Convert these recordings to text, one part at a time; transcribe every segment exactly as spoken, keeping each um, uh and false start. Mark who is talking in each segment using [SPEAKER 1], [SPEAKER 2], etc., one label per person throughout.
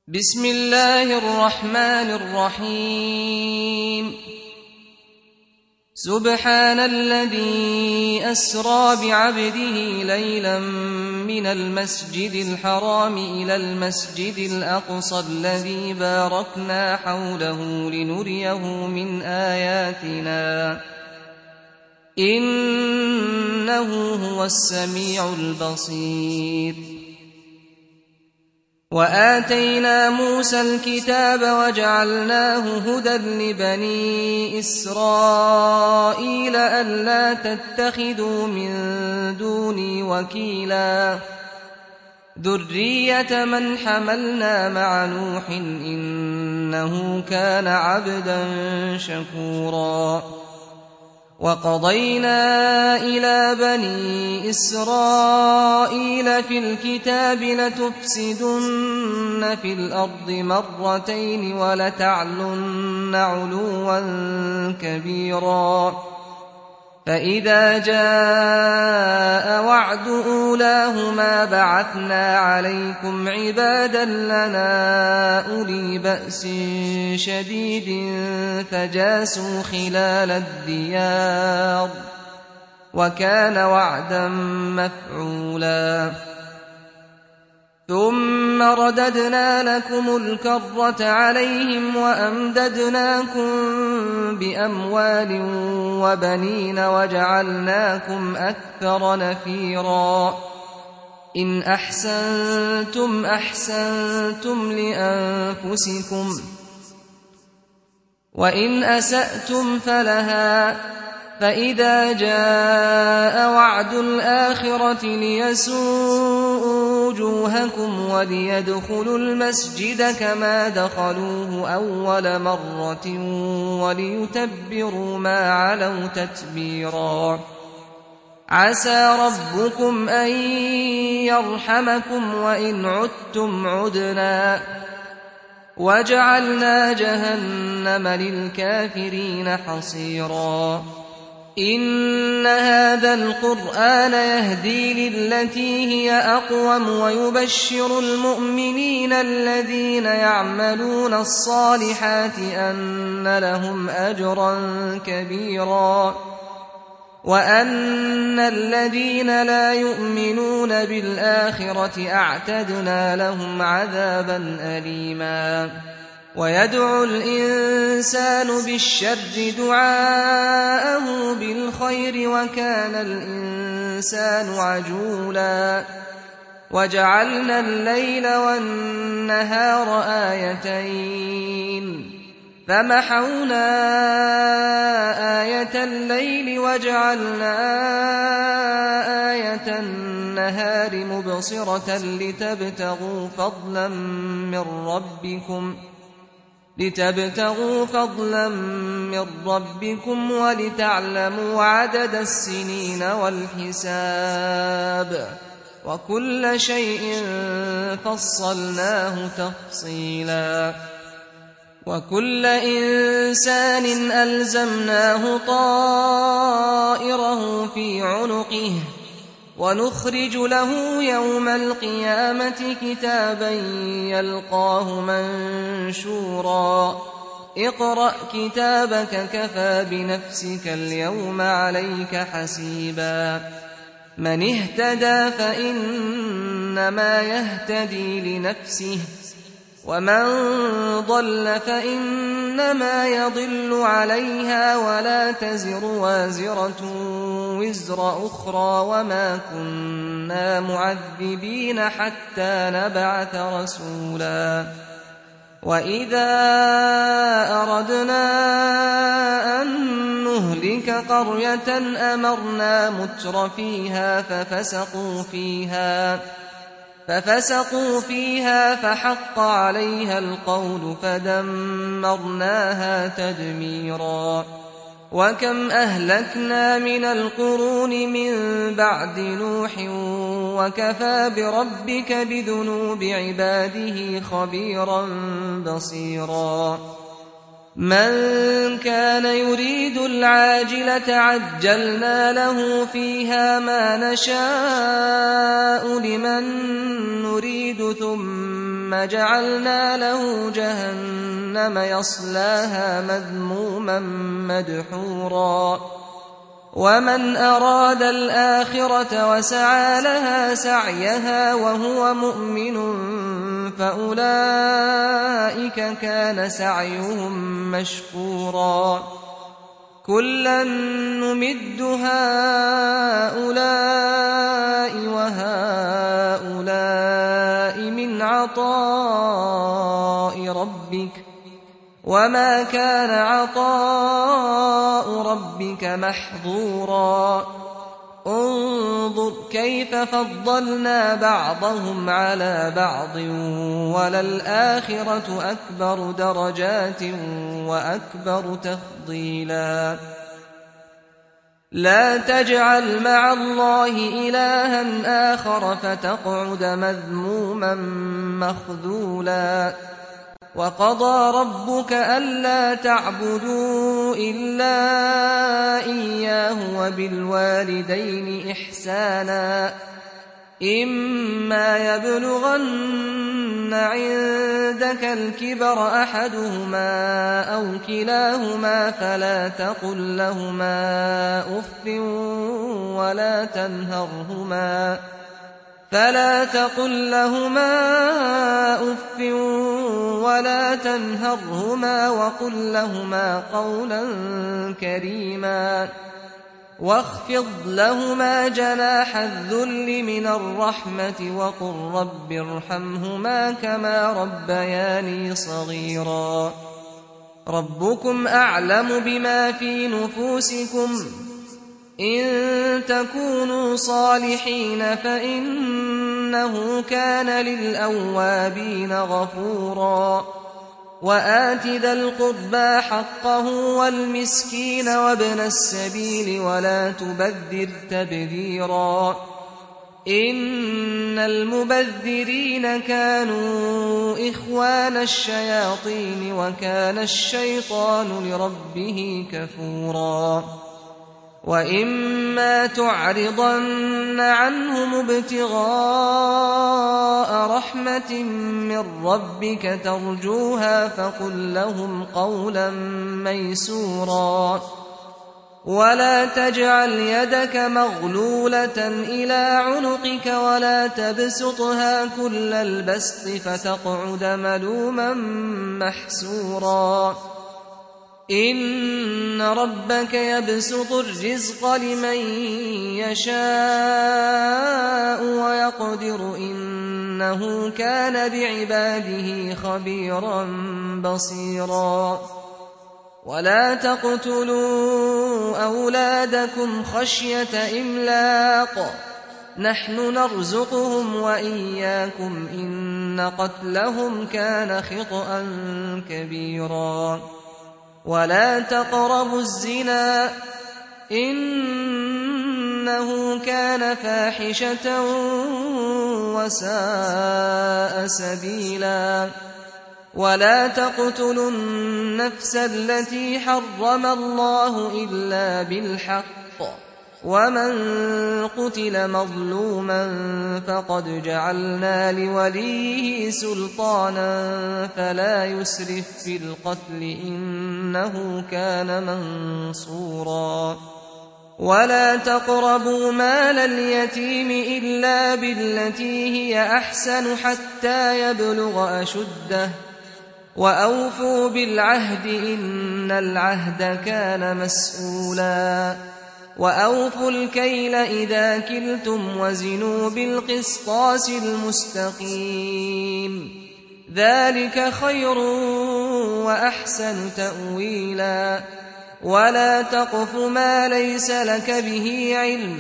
[SPEAKER 1] بسم الله الرحمن الرحيم سبحان الذي أسرى بعبده ليلا من المسجد الحرام إلى المسجد الأقصى الذي باركنا حوله لنريه من آياتنا إنه هو السميع البصير وآتينا موسى الكتاب وجعلناه هدى لبني إسرائيل ألا تتخذوا من دوني وكيلا ذرية من حملنا مع نوح إنه كان عبدا شكورا وقضينا إلى بني إسرائيل في الكتاب لتفسدن في الأرض مرتين ولتعلن علوا كبيرا فإذا جاء وعد أولاهما بعثنا عليكم عبادا لنا أولي بأس شديد فجاسوا خلال الديار وكان وعدا مفعولا ثم رددنا لكم الكرة عليهم وأمددناكم بأموال وبنين وجعلناكم أكثر نفيرا إن أحسنتم أحسنتم لأنفسكم وإن أسأتم فلها فإذا جاء وعد الآخرة ليسوءوا وجوهكم وليدخلوا المسجد كما دخلوه أول مرة وليتبروا ما علوا تتبيرا عسى ربكم أن يرحمكم وإن عدتم عدنا وجعلنا جهنم للكافرين حصيرا إن هذا القرآن يهدي للتي هي أقوم ويبشر المؤمنين الذين يعملون الصالحات أن لهم أجرا كبيرا وأن الذين لا يؤمنون بالآخرة أعتدنا لهم عذابا أليما ويدعو الإنسان بالشر دعاءه بالخير وكان الإنسان عجولا وجعلنا الليل والنهار آيتين فمحونا آية الليل وجعلنا آية النهار مبصرة لتبتغوا فضلا من ربكم لتبتغوا فضلا من ربكم ولتعلموا عدد السنين والحساب وكل شيء فصلناه تفصيلا وكل إنسان ألزمناه طائره في عنقه ونخرج له يوم القيامة كتابا يلقاه منشورا اقرأ كتابك كفى بنفسك اليوم عليك حسيبا من اهتدى فإنما يهتدي لنفسه ومن ضل فإنما يضل عليها ولا تزر وازرة وزر أخرى وما كنا معذبين حتى نبعث رسولا وإذا أردنا أن نهلك قرية أمرنا متر فيها ففسقوا فيها ففسقوا فيها فحق عليها القول فدمرناها تدميرا وكم أهلكنا من القرون من بعد نوح وكفى بربك بذنوب عباده خبيرا بصيرا من كان يريد العاجلة عجلنا له فيها ما نشاء لمن نريد ثم ثم جعلنا له جهنم يصلاها مذموما مدحورا ومن أراد الآخرة وسعى لها سعيها وهو مؤمن فأولئك كان سعيهم مشكورا كلا نمد هؤلاء وهؤلاء من عطاء ربك وما كان عطاء ربك محظورا انظر كيف فضلنا بعضهم على بعض وللآخرة أكبر درجات وأكبر تفضيلا لا تجعل مع الله إلها آخر فتقعد مذموما مخذولا وقضى ربك ألا تعبدوا إلا إياه وبالوالدين إحسانا إما يبلغن عندك الكبر أحدهما أو كلاهما فلا تقل لهما أف ولا تنهرهما فلا تقل لهما أف ولا تنهرهما وقل لهما قولا كريما واخفض لهما جناح الذل من الرحمة وقل رب ارحمهما كما ربياني صغيرا ربكم أعلم بما في نفوسكم إن تكونوا صالحين فإنه كان للأوابين غفورا وآت ذا القربى حقه والمسكين وابن السبيل ولا تبذر تبذيرا إن المبذرين كانوا إخوان الشياطين وكان الشيطان لربه كفورا وإما تعرضن عنهم ابتغاء رحمة من ربك ترجوها فقل لهم قولا ميسورا ولا تجعل يدك مغلولة إلى عنقك ولا تبسطها كل البسط فتقعد ملوما محسورا إن ربك يبسط الرزق لمن يشاء ويقدر إنه كان بعباده خبيرا بصيرا ولا تقتلوا أولادكم خشية إملاق نحن نرزقهم وإياكم إن قتلهم كان خطأ كبيرا ولا تقربوا الزنا إنه كان فاحشة وساء سبيلا ولا تقتلوا النفس التي حرم الله إلا بالحق ومن قتل مظلوما فقد جعلنا لوليه سلطانا فلا يسرف في القتل إنه كان منصورا ولا تقربوا مال اليتيم إلا بالتي هي أحسن حتى يبلغ أشده وأوفوا بالعهد إن العهد كان مسؤولا وأوفوا الكيل إذا كلتم وزنوا بالقسطاس المستقيم ذلك خير وأحسن تأويلا ولا تقف ما ليس لك به علم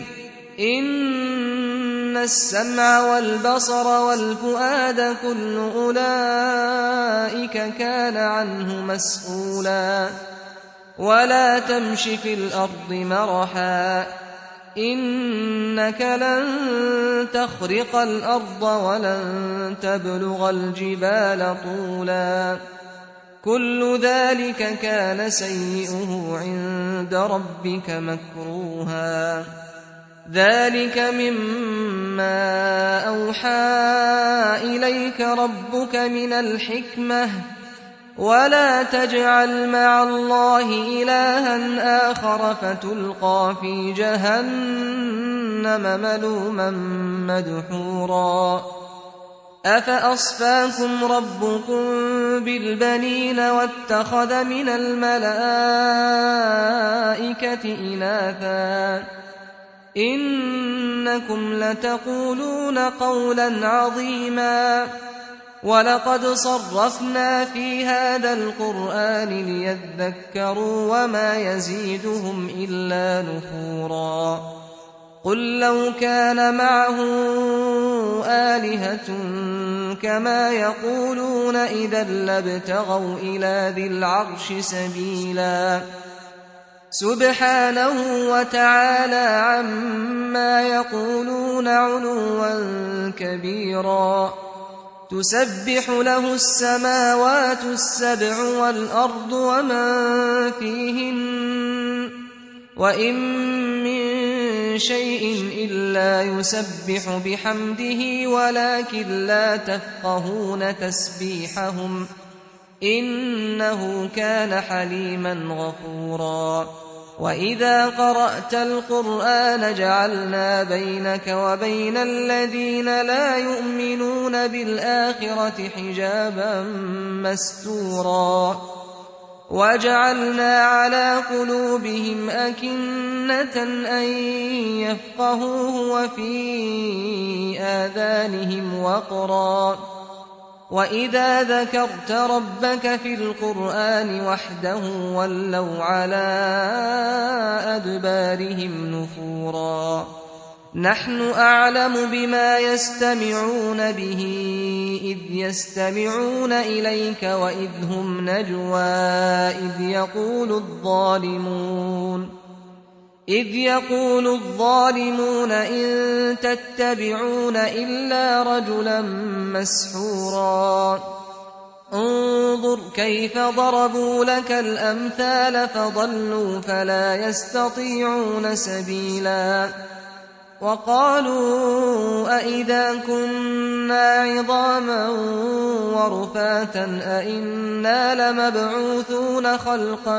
[SPEAKER 1] إن السمع والبصر والفؤاد كل أولئك كان عنه مسؤولا ولا تمش في الأرض مرحا إنك لن تخرق الأرض ولن تبلغ الجبال طولا كل ذلك كان سيئه عند ربك مكروها ذلك مما أوحى إليك ربك من الحكمة ولا تجعل مع الله إلها آخر فتلقى في جهنم ملوما مدحورا أفأصفاكم ربكم بالبنين واتخذ من الملائكة إناثا إنكم لتقولون قولا عظيما ولقد صرفنا في هذا القرآن ليذكروا وما يزيدهم إلا نفورا قل لو كان معه آلهة كما يقولون إذا لابتغوا إلى ذي العرش سبيلا سبحانه وتعالى عما يقولون علوا كبيرا تسبح له السماوات السبع والأرض ومن فيهن وإن من شيء إلا يسبح بحمده ولكن لا تفقهون تسبيحهم إنه كان حليما غفورا وإذا قرأت القرآن جعلنا بينك وبين الذين لا يؤمنون بالآخرة حجابا مستورا وجعلنا على قلوبهم أكنة أن يفقهوه وفي آذانهم وقرا وإذا ذكرت ربك في القرآن وحده ولوا على أدبارهم نفورا نحن أعلم بما يستمعون به إذ يستمعون إليك وإذ هم نجوى إذ يقول الظالمون إذ يقول الظالمون إن تتبعون إلا رجلا مسحورا انظر كيف ضربوا لك الأمثال فضلوا فلا يستطيعون سبيلا وقالوا أئذا كنا عظاما ورفاتا أئنا لمبعوثون خلقا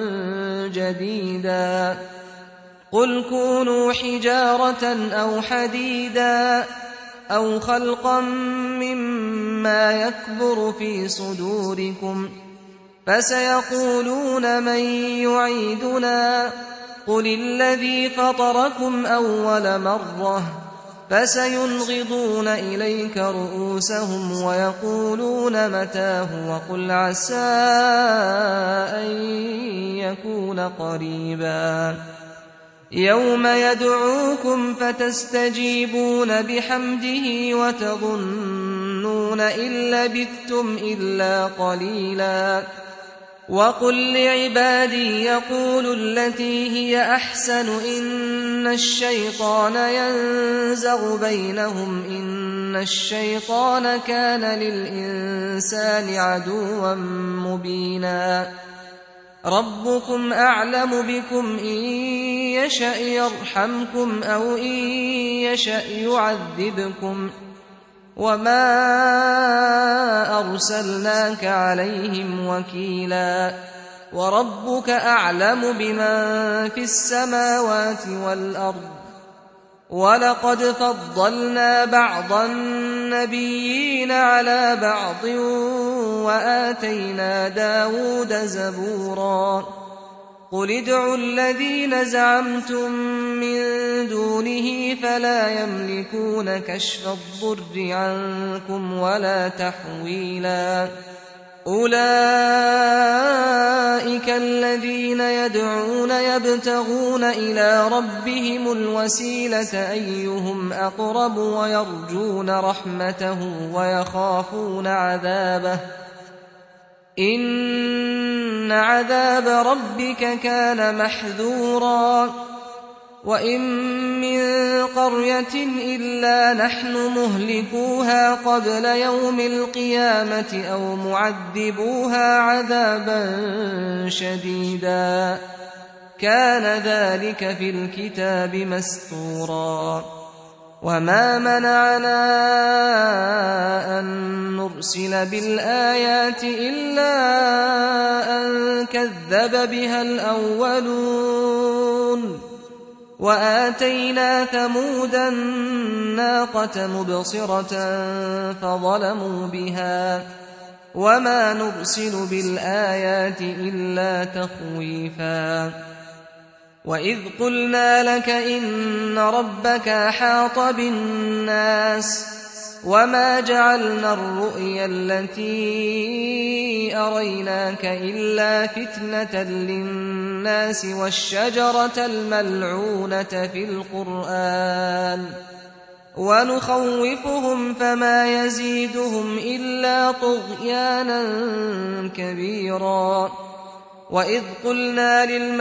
[SPEAKER 1] جديدا قل كونوا حجارة أو حديدا أو خلقا مما يكبر في صدوركم فسيقولون من يعيدنا قل الذي فطركم أول مرة فسينغضون إليك رؤوسهم ويقولون متاه وقل عسى أن يكون قريبا يوم يدعوكم فتستجيبون بحمده وتظنون إن لبثتم إلا قليلا وقل لعبادي يقولوا التي هي أحسن إن الشيطان ينزغ بينهم إن الشيطان كان للإنسان عدوا مبينا ربكم أعلم بكم إن يشأ يرحمكم أو إن يشأ يعذبكم وما أرسلناك عليهم وكيلا وربك أعلم بمن في السماوات والأرض ولقد فضلنا بعض النبيين على بعض وآتينا داود زبورا قل ادعوا الذين زعمتم من دونه فلا يملكون كشف الضر عنكم ولا تحويلا أولئك الذين يدعون يبتغون إلى ربهم الوسيلة أيهم أقرب ويرجون رحمته ويخافون عذابه إن عذاب ربك كان محذورا وإن من قرية إلا نحن مهلكوها قبل يوم القيامة أو معذبوها عذابا شديدا كان ذلك في الكتاب مسطورا وما منعنا أن نرسل بالآيات إلا أن كذب بها الأولون وآتينا ثمود الناقة مبصرة فظلموا بها وما نرسل بالآيات إلا تخويفا وإذ قلنا لك إن ربك أحاط بالناس وما جعلنا الرؤيا التي أريناك إلا فتنة للناس والشجرة الملعونة في القرآن ونخوفهم فما يزيدهم إلا طغيانا كبيرا وإذ قلنا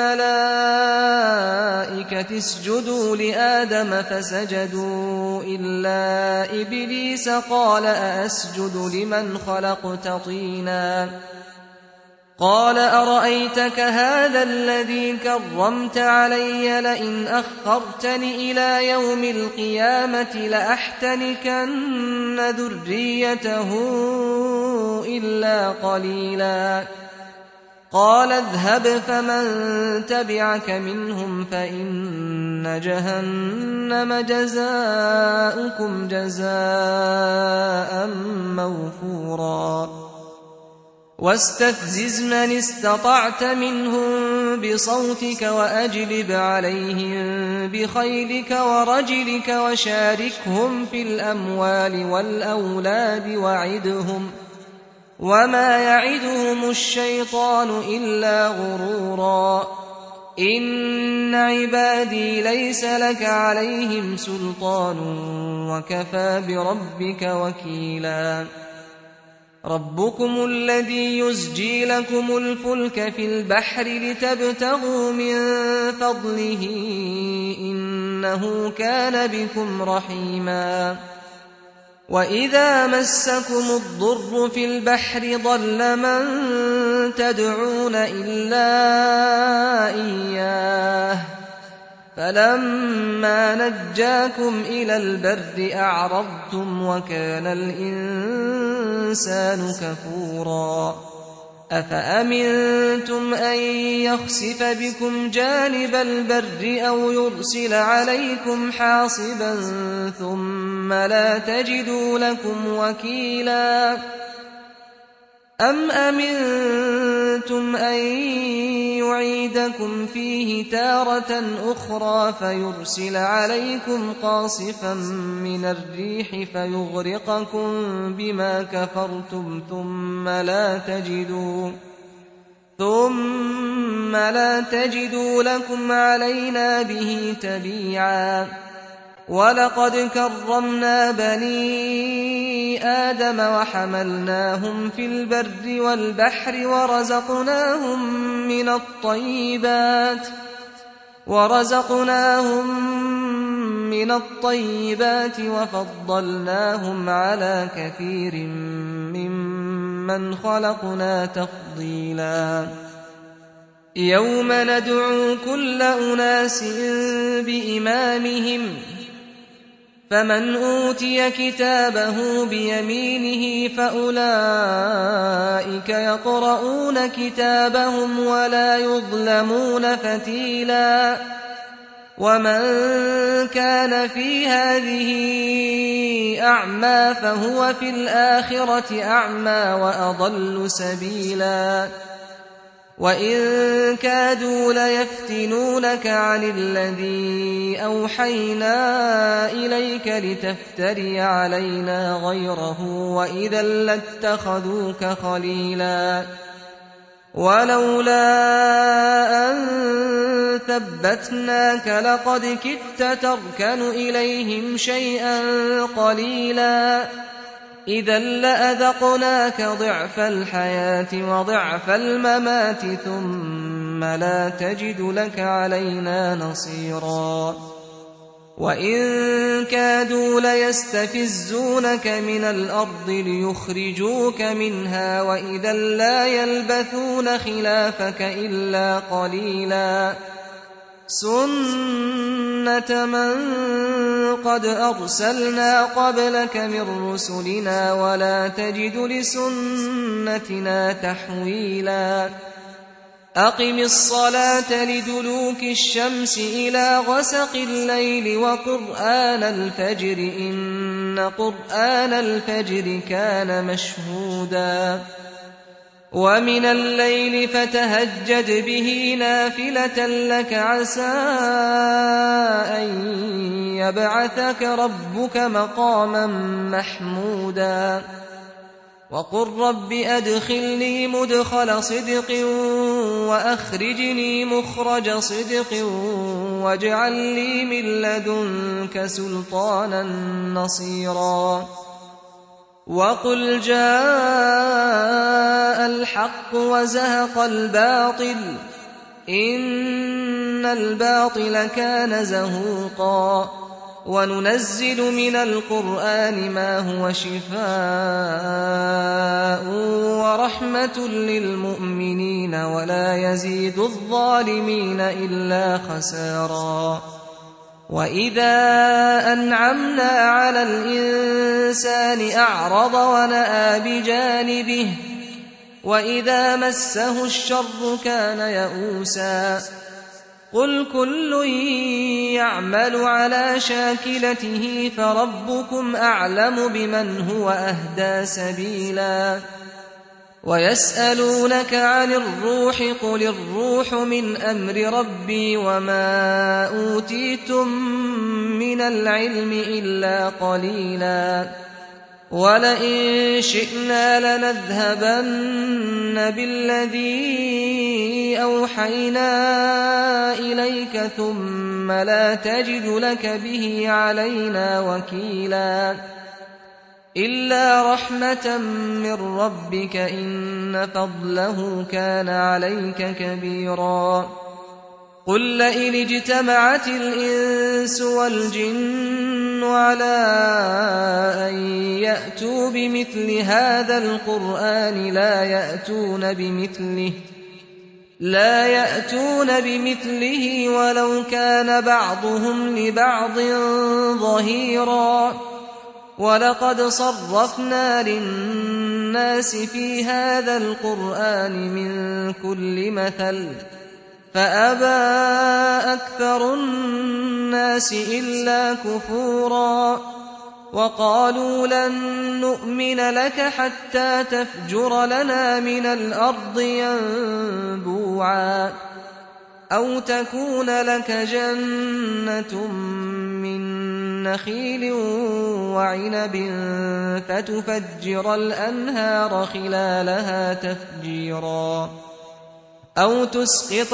[SPEAKER 1] للملائكة اسجدوا لآدم فسجدوا إلا إبليس قال أأسجد لمن خلقت طينا قال أرأيتك هذا الذي كرمت علي لئن أخرتني إلى يوم القيامة لأحتنكن ذريته إلا قليلا قال اذهب فمن تبعك منهم فإن جهنم جزاؤكم جزاء موفورا واستفزز من استطعت منهم بصوتك وأجلب عليهم بخيلك ورجلك وشاركهم في الأموال والأولاد وعدهم وما يعدهم الشيطان إلا غرورا إن عبادي ليس لك عليهم سلطان وكفى بربك وكيلا ربكم الذي يزجي لكم الفلك في البحر لتبتغوا من فضله إنه كان بكم رحيما وإذا مسكم الضر في البحر ضل من تدعون إلا إياه فلما نجاكم إلى البر أعرضتم وكان الإنسان كفورا أفأمنتم أن يخسف بكم جانب البر أو يرسل عليكم حاصبا ثم لا تجدوا لكم وكيلا أم أمنتم أن يعيدكم فيه تارة أخرى فيرسل عليكم قاصفا من الريح فيغرقكم بما كفرتم ثم لا تجدوا ثم لا تجدوا لكم علينا به تبيعا ولقد كرمنا بني آدم وحملناهم في البر والبحر ورزقناهم من الطيبات ورزقناهم من الطيبات وفضلناهم على كثير ممن خلقنا تفضيلا يوم ندعو كل أناس بإمامهم فمن أوتي كتابه بيمينه فأولئك يقرؤون كتابهم ولا يظلمون فتيلا ومن كان في هذه أعمى فهو في الآخرة أعمى وأضل سبيلا وإن كادوا ليفتنونك عن الذي أوحينا إليك لتفتري علينا غيره وإذا لاتخذوك خليلا ولولا أن ثبتناك لقد كدت تركن إليهم شيئا قليلا إذا لأذقناك ضعف الحياة وضعف الممات ثم لا تجد لك علينا نصيرا وإن كادوا ليستفزونك من الأرض ليخرجوك منها وإذا لا يلبثون خلافك إلا قليلا سُنَّةَ مَن قَدْ أَرْسَلْنَا قَبْلَكَ مِن رُّسُلِنَا وَلَا تَجِدُ لِسُنَّتِنَا تَحْوِيلًا أَقِمِ الصَّلَاةَ لِدُلُوكِ الشَّمْسِ إِلَىٰ غَسَقِ اللَّيْلِ وَقُرْآنَ الْفَجْرِ ۖ إِنَّ قُرْآنَ الْفَجْرِ كَانَ مَشْهُودًا وَمِنَ اللَّيْلِ فَتَهَجَّدْ بِهِ نَافِلَةً لَّكَ عَسَىٰ أَن يَبْعَثَكَ رَبُّكَ مَقَامًا مَّحْمُودًا وَقُل رَّبِّ أَدْخِلْنِي مُدْخَلَ صِدْقٍ وَأَخْرِجْنِي مُخْرَجَ صِدْقٍ وَاجْعَل لِّي مِن لَّدُنكَ سُلْطَانًا نَّصِيرًا وَقُلْ جَاءَ الْحَقُّ وَزَهَقَ الْبَاطِلُ إِنَّ الْبَاطِلَ كَانَ زَهُوقًا وَنُنَزِّلُ مِنَ الْقُرْآنِ مَا هُوَ شِفَاءٌ وَرَحْمَةٌ لِّلْمُؤْمِنِينَ وَلَا يَزِيدُ الظَّالِمِينَ إِلَّا خَسَارًا وَإِذَا أَنْعَمْنَا عَلَى الْإِنسَانِ أَعْرَضَ وَنَأَىٰ بِجَانِبِهِ وَإِذَا مَسَّهُ الشَّرُّ كَانَ يَئُوسًا قُلْ كُلٌّ يَعْمَلُ عَلَىٰ شَاكِلَتِهِ فَرَبُّكُمْ أَعْلَمُ بِمَنْ هُوَ أَهْدَىٰ سَبِيلًا وَيَسْأَلُونَكَ عَنِ الرُّوحِ قُلِ الرُّوحُ مِنْ أَمْرِ رَبِّي وَمَا أُوتِيتُم مِّنَ الْعِلْمِ إِلَّا قَلِيلًا وَلَئِن شِئْنَا لَنَذْهَبَنَّ بِالَّذِي أَوْحَيْنَا إِلَيْكَ ثُمَّ لَا تَجِدُ لَكَ بِهِ عَلَيْنَا وَكِيلًا إِلَّا رَحْمَةً مِّن رَّبِّكَ إِنَّ فَضْلَهُ كَانَ عَلَيْكَ كَبِيرًا قُل لَّئِنِ اجْتَمَعَتِ الْإِنسُ وَالْجِنُّ عَلَىٰ أَن يَأْتُوا بِمِثْلِ هَٰذَا الْقُرْآنِ لَا يَأْتُونَ بِمِثْلِهِ لا يأتون بمثله ولو كان بعضهم لبعض ظهيرا وَلَقَدْ صَرَّفْنَا لِلنَّاسِ فِي هَٰذَا الْقُرْآنِ مِن كُلِّ مَثَلٍ فَأَبَىٰ أَكْثَرُ النَّاسِ إِلَّا كُفُورًا وَقَالُوا لَن نُّؤْمِنَ لَكَ حَتَّىٰ تَفْجُرَ لَنَا مِنَ الْأَرْضِ يَنبُوعًا أَوْ تَكُونَ لَكَ جَنَّةٌ مِّن نَّخِيلٍ وَعِنَبٍ فَتُفَجِّرَ الْأَنْهَارَ خِلَالَهَا تَفْجِيرًا أَوْ تُسْقِطَ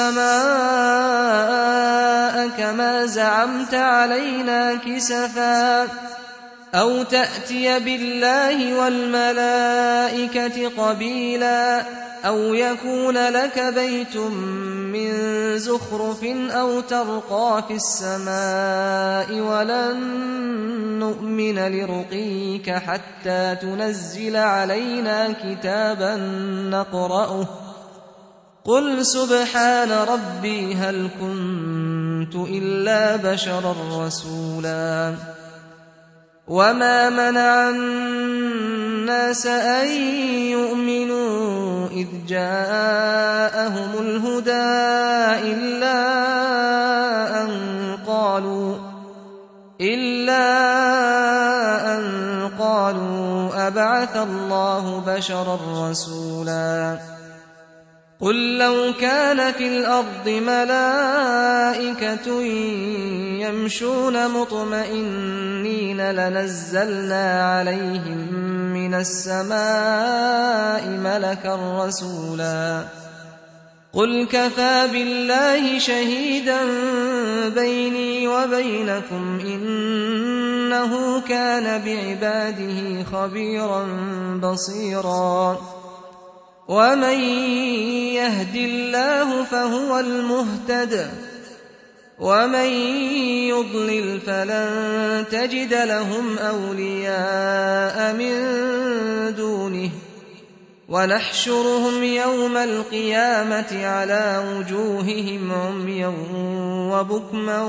[SPEAKER 1] السَّمَاءَ كَمَا زَعَمْتَ عَلَيْنَا كِسَفًا أَوْ تَأْتِيَ بِاللَّهِ وَالْمَلَائِكَةِ قَبِيلًا أَوْ يَكُونَ لَكَ بَيْتٌ مِّن زُخْرُفٍ أَوْ تَرْقَىٰ فِي السَّمَاءِ وَلَن نُّؤْمِنَ لِرُقِيِّكَ حَتَّىٰ تُنَزِّلَ عَلَيْنَا كِتَابًا نَّقْرَؤُهُ قُلْ سُبْحَانَ رَبِّي هَلْ كُنتُ إِلَّا بَشَرًا رَّسُولًا وَمَا مَنَعَ النَّاسَ أَن يُؤْمِنُوا إِذْ جَاءَهُمُ الْهُدَىٰ إِلَّا أَن قَالُوا إِلَّا أَن قَالُوا أَبَعَثَ اللَّهُ بَشَرًا رَّسُولًا قُل لَّوْ كَانَ فِي الْأَرْضِ مَلَائِكَةٌ يَمْشُونَ مُطْمَئِنِّينَ لَنَزَّلْنَا عَلَيْهِم مِّنَ السَّمَاءِ مَلَكًا رَّسُولًا قُلْ كَفَىٰ بِاللَّهِ شَهِيدًا بَيْنِي وَبَيْنَكُمْ ۚ إِنَّهُ كَانَ بِعِبَادِهِ خَبِيرًا بَصِيرًا وَمَن يَهْدِ اللَّهُ فَهُوَ الْمُهْتَدِ ۖ وَمَن يُضْلِلْ فَلَن تَجِدَ لَهُمْ أَوْلِيَاءَ مِن دُونِهِ ونحشرهم يوم القيامة على وجوههم عميا وبكما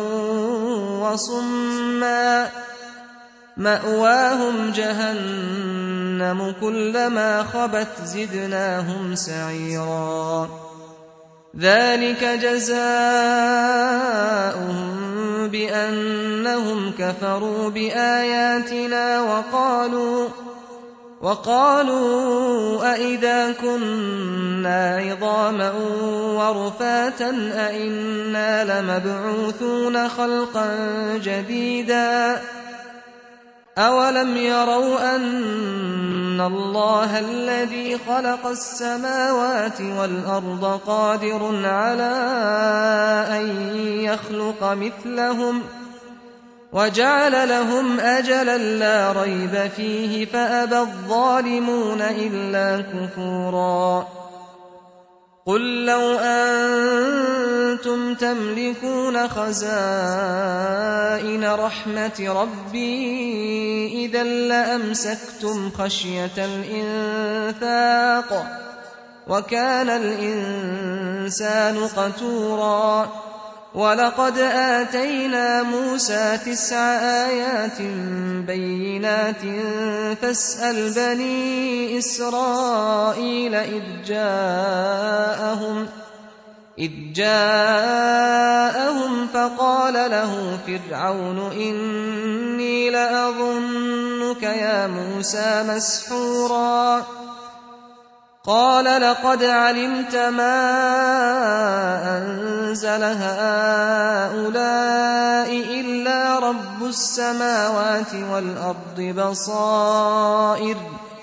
[SPEAKER 1] وصما مأواهم جهنم كلما خبت زدناهم سعيرا ذلك جزاؤهم بأنهم كفروا بآياتنا وقالوا وقالوا أئذا كنا عظاما ورفاتا أئنا لمبعوثون خلقا جديدا أولم يروا أن الله الذي خلق السماوات والأرض قادر على أن يخلق مثلهم وجعل لهم أجلا لا ريب فيه فأبى الظالمون إلا كفورا قل لو أنتم تملكون خزائن رحمة ربي إذا لأمسكتم خشية الإنفاق وكان الإنسان قتورا ولقد آتينا موسى تسع آيات بينات فاسأل بني إسرائيل إذ جاءهم إذ جاءهم فقال له فرعون إني لأظنك يا موسى مسحورا قال لقد علمت ما أنزل هؤلاء إلا رب السماوات والأرض بصائر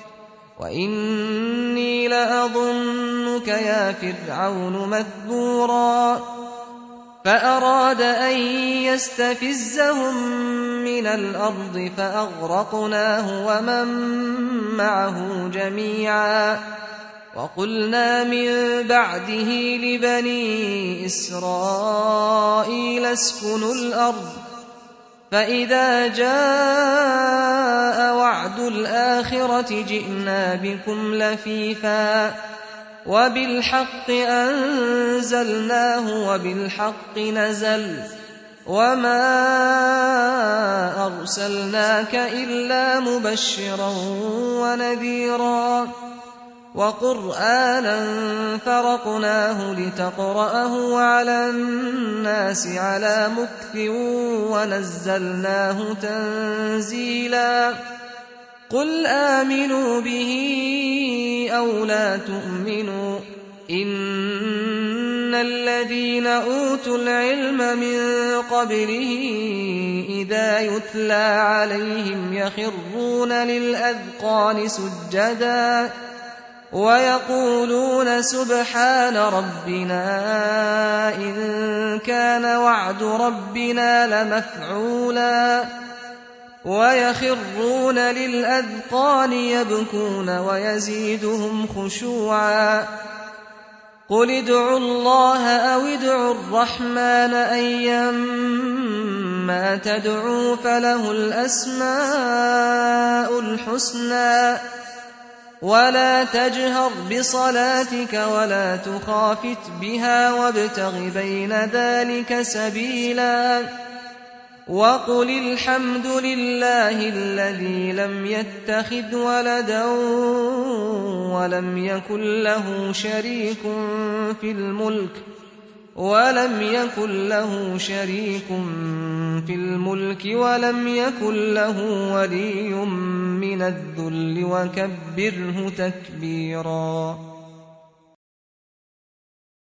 [SPEAKER 1] وإني لأظنك يا فرعون مذبورا فأراد أن يستفزهم من الأرض فأغرقناه ومن معه جميعا وقلنا من بعده لبني إسرائيل اسكنوا الأرض فإذا جاء وعد الآخرة جئنا بكم لفيفا وبالحق أنزلناه وبالحق نزل وما أرسلناك إلا مبشرا ونذيرا وقرآنا فرقناه لتقرأه على الناس على مكث ونزلناه تنزيلا قل آمنوا به أو لا تؤمنوا إن الذين أوتوا العلم من قبله إذا يتلى عليهم يخرون للأذقان سجدا ويقولون سبحان ربنا إن كان وعد ربنا لمفعولا ويخرون للأذقان يبكون ويزيدهم خشوعا قل ادعوا الله أو ادعوا الرحمن أيما تدعوا فله الأسماء الحسنى ولا تجهر بصلاتك ولا تخافت بها وابتغ بين ذلك سبيلا وقل الحمد لله الذي لم يتخذ ولدا ولم يكن له شريك في الملك ولم يكن له شريك في الملك ولم يكن له ولي من الذل وكبره تكبيرا.